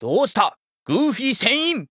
どうしたグーフィー船員。